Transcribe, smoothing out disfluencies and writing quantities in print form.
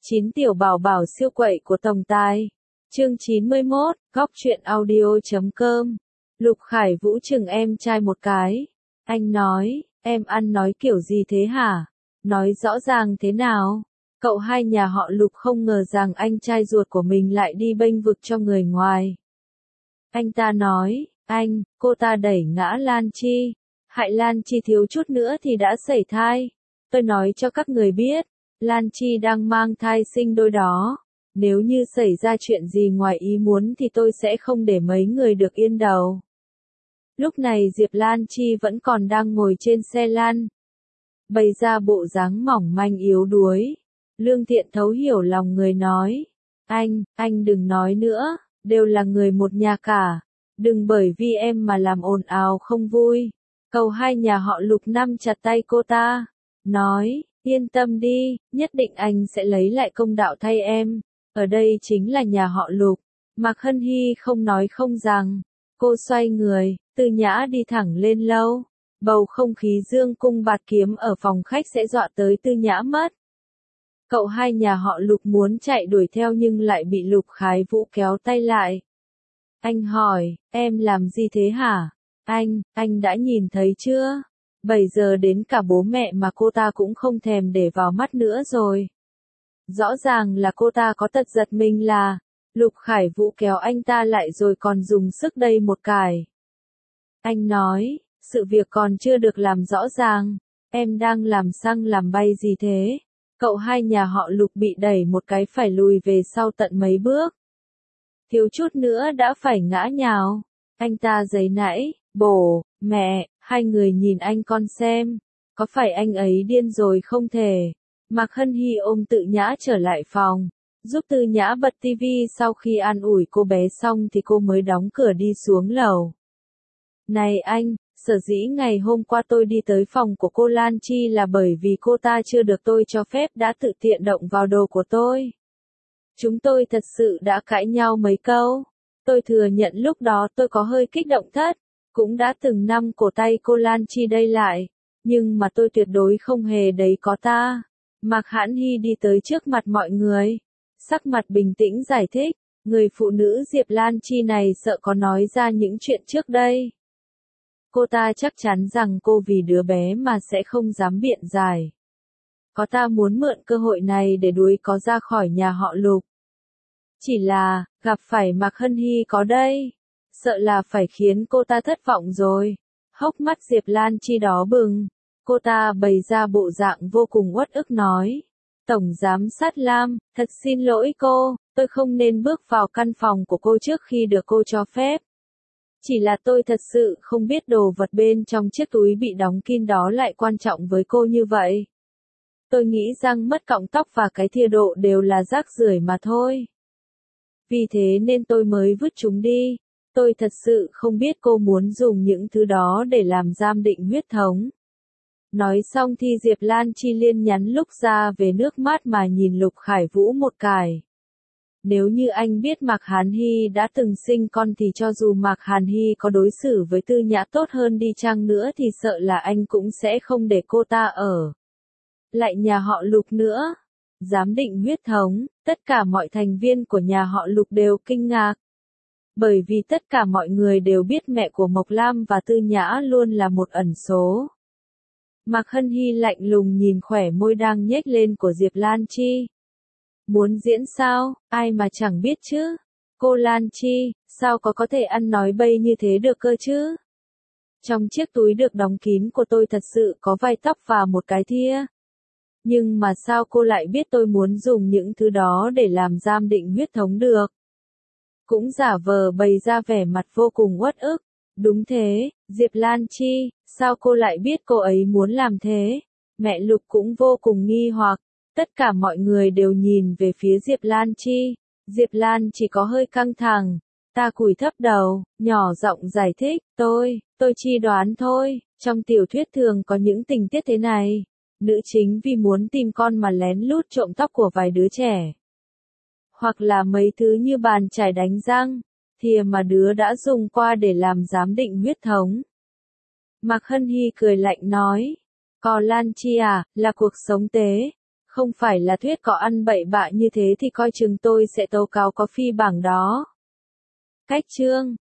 9 tiểu bảo bảo siêu quậy của tổng tài. Chương 91, góc truyện audio.com. Lục Khải Vũ chừng em trai một cái. Anh nói, em ăn nói kiểu gì thế hả? Nói rõ ràng thế nào? Cậu hai nhà họ Lục không ngờ rằng anh trai ruột của mình lại đi bênh vực cho người ngoài. Anh ta nói, cô ta đẩy ngã Lan Chi. Hại Lan Chi thiếu chút nữa thì đã sẩy thai. Tôi nói cho các người biết, Lan Chi đang mang thai sinh đôi đó. Nếu như xảy ra chuyện gì ngoài ý muốn thì tôi sẽ không để mấy người được yên đầu. Lúc này Diệp Lan Chi vẫn còn đang ngồi trên xe lăn. Bày ra bộ dáng mỏng manh yếu đuối. Lương Thiện thấu hiểu lòng người nói. Anh đừng nói nữa, đều là người một nhà cả. Đừng bởi vì em mà làm ồn ào không vui. Cậu hai nhà họ Lục nắm chặt tay cô ta. Nói, yên tâm đi, nhất định anh sẽ lấy lại công đạo thay em. Ở đây chính là nhà họ Lục. Mạc Hân Hy không nói không rằng. Cô xoay người, Tư Nhã đi thẳng lên lâu. Bầu không khí dương cung bạt kiếm ở phòng khách sẽ dọa tới Tư Nhã mất. Cậu hai nhà họ Lục muốn chạy đuổi theo nhưng lại bị Lục Khải Vũ kéo tay lại. Anh hỏi, em làm gì thế hả? Anh đã nhìn thấy chưa? 7 giờ đến cả bố mẹ mà cô ta cũng không thèm để vào mắt nữa rồi. Rõ ràng là cô ta có tật giật mình là, Lục Khải Vũ kéo anh ta lại rồi còn dùng sức đẩy một cái. Anh nói, sự việc còn chưa được làm rõ ràng, em đang làm xăng làm bay gì thế? Cậu hai nhà họ Lục bị đẩy một cái phải lùi về sau tận mấy bước. Thiếu chút nữa đã phải ngã nhào. Anh ta giấy nãy, bố, mẹ, hai người nhìn anh con xem. Có phải anh ấy điên rồi không thể? Mạc Hân Hy ôm Tự Nhã trở lại phòng. Giúp Tư Nhã bật tivi sau khi an ủi cô bé xong thì cô mới đóng cửa đi xuống lầu. Này anh, sở dĩ ngày hôm qua tôi đi tới phòng của cô Lan Chi là bởi vì cô ta chưa được tôi cho phép đã tự tiện động vào đồ của tôi. Chúng tôi thật sự đã cãi nhau mấy câu. Tôi thừa nhận lúc đó tôi có hơi kích động thất, cũng đã từng nắm cổ tay cô Lan Chi đây lại, nhưng mà tôi tuyệt đối không hề đấy có ta. Mạc Hãn Hy đi tới trước mặt mọi người, sắc mặt bình tĩnh giải thích, người phụ nữ Diệp Lan Chi này sợ có nói ra những chuyện trước đây. Cô ta chắc chắn rằng cô vì đứa bé mà sẽ không dám biện giải. Có ta muốn mượn cơ hội này để đuổi có ra khỏi nhà họ Lục. Chỉ là, gặp phải Mạc Hân Hy có đây, sợ là phải khiến cô ta thất vọng rồi. Hốc mắt Diệp Lan Chi đỏ bừng, cô ta bày ra bộ dạng vô cùng uất ức nói. Tổng giám sát Lam, thật xin lỗi cô, tôi không nên bước vào căn phòng của cô trước khi được cô cho phép. Chỉ là tôi thật sự không biết đồ vật bên trong chiếc túi bị đóng kín đó lại quan trọng với cô như vậy. Tôi nghĩ rằng mất cọng tóc và cái thìa độ đều là rác rưởi mà thôi. Vì thế nên tôi mới vứt chúng đi. Tôi thật sự không biết cô muốn dùng những thứ đó để làm giam định huyết thống. Nói xong thì Diệp Lan Chi liên nhắn lúc ra về nước mắt mà nhìn Lục Khải Vũ một cái. Nếu như anh biết Mạc Hàn Hy đã từng sinh con thì cho dù Mạc Hàn Hy có đối xử với Tư Nhã tốt hơn đi chăng nữa thì sợ là anh cũng sẽ không để cô ta ở lại nhà họ Lục nữa. Giám định huyết thống, tất cả mọi thành viên của nhà họ Lục đều kinh ngạc. Bởi vì tất cả mọi người đều biết mẹ của Mộc Lam và Tư Nhã luôn là một ẩn số. Mạc Hân Hy lạnh lùng nhìn khỏe môi đang nhếch lên của Diệp Lan Chi. Muốn diễn sao, ai mà chẳng biết chứ. Cô Lan Chi, sao có thể ăn nói bậy như thế được cơ chứ? Trong chiếc túi được đóng kín của tôi thật sự có vài tóc và một cái thìa. Nhưng mà sao cô lại biết tôi muốn dùng những thứ đó để làm giam định huyết thống được? Cũng giả vờ bày ra vẻ mặt vô cùng uất ức. Đúng thế, Diệp Lan Chi, sao cô lại biết cô ấy muốn làm thế? Mẹ Lục cũng vô cùng nghi hoặc. Tất cả mọi người đều nhìn về phía Diệp Lan Chi. Diệp Lan chỉ có hơi căng thẳng. Ta cúi thấp đầu, nhỏ giọng giải thích, tôi chỉ đoán thôi, trong tiểu thuyết thường có những tình tiết thế này. Nữ chính vì muốn tìm con mà lén lút trộm tóc của vài đứa trẻ. Hoặc là mấy thứ như bàn chải đánh răng, thìa mà đứa đã dùng qua để làm giám định huyết thống. Mạc Hân Hy cười lạnh nói, Có Lan Chi à, là cuộc sống tế. Không phải là Thuyết có ăn bậy bạ như thế thì coi chừng tôi sẽ tố cáo có phi bảng đó. Cách chương